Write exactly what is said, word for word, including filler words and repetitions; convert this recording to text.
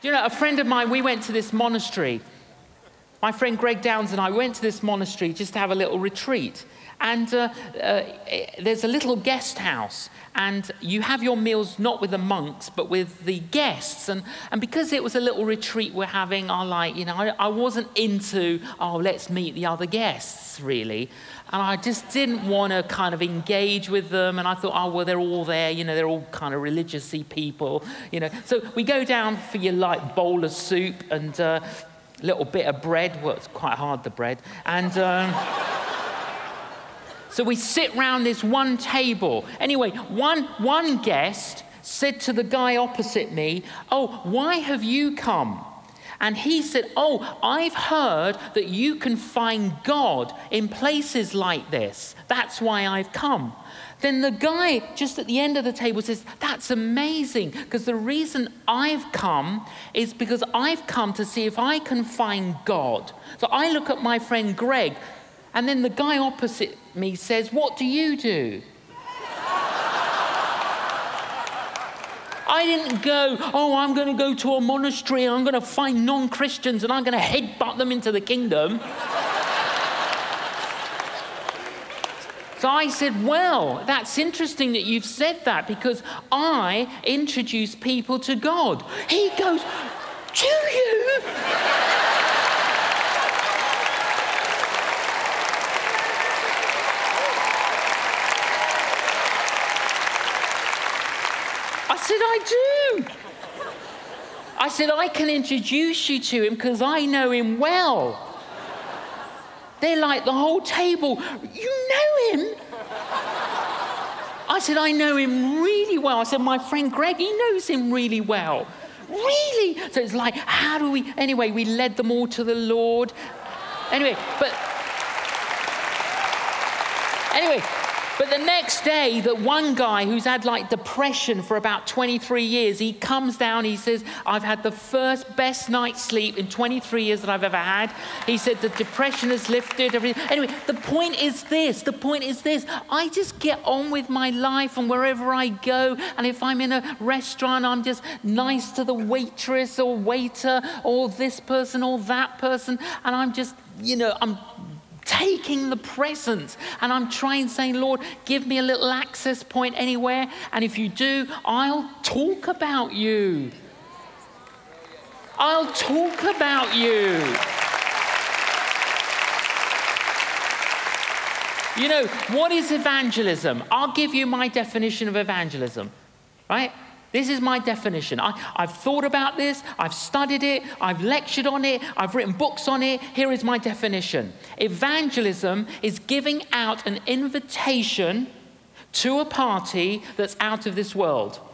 You know, a friend of mine, we went to this monastery. My friend Greg Downs and I went to this monastery just to have a little retreat. And uh, uh, there's a little guest house, and you have your meals not with the monks, but with the guests. And, and because it was a little retreat we're having, I like, you know, I, I wasn't into, oh, let's meet the other guests, really. And I just didn't want to kind of engage with them. And I thought, oh, well, they're all there, you know, they're all kind of religious-y people, you know. So we go down for your light bowl of soup and a uh, little bit of bread. Well, it's quite hard, the bread. And... Um, So we sit round this one table. Anyway, one, one guest said to the guy opposite me, oh, why have you come? And he said, oh, I've heard that you can find God in places like this. That's why I've come. Then the guy just at the end of the table says, that's amazing, because the reason I've come is because I've come to see if I can find God. So I look at my friend Greg, and then the guy opposite me says, what do you do? I didn't go, oh, I'm going to go to a monastery and I'm going to find non-Christians and I'm going to headbutt them into the kingdom. So I said, well, that's interesting that you've said that, because I introduce people to God. He goes, do you? I said, I do. I said, I can introduce you to him because I know him well. They're like the whole table. You know him? I said, I know him really well. I said, my friend Greg, he knows him really well. Really? So it's like, how do we... Anyway, we led them all to the Lord. Anyway, but... Anyway... But the next day, that one guy who's had like depression for about twenty-three years, he comes down, he says, I've had the first best night's sleep in twenty-three years that I've ever had. He said the depression has lifted, everything. Anyway, the point is this, the point is this. I just get on with my life, and wherever I go, and if I'm in a restaurant, I'm just nice to the waitress or waiter or this person or that person, and I'm just, you know, I'm taking the present, and I'm trying, saying, Lord, give me a little access point anywhere, and if you do, I'll talk about you. I'll talk about you. You know, what is evangelism? I'll give you my definition of evangelism, right? This is my definition. I, I've thought about this, I've studied it, I've lectured on it, I've written books on it. Here is my definition. Evangelism is giving out an invitation to a party that's out of this world.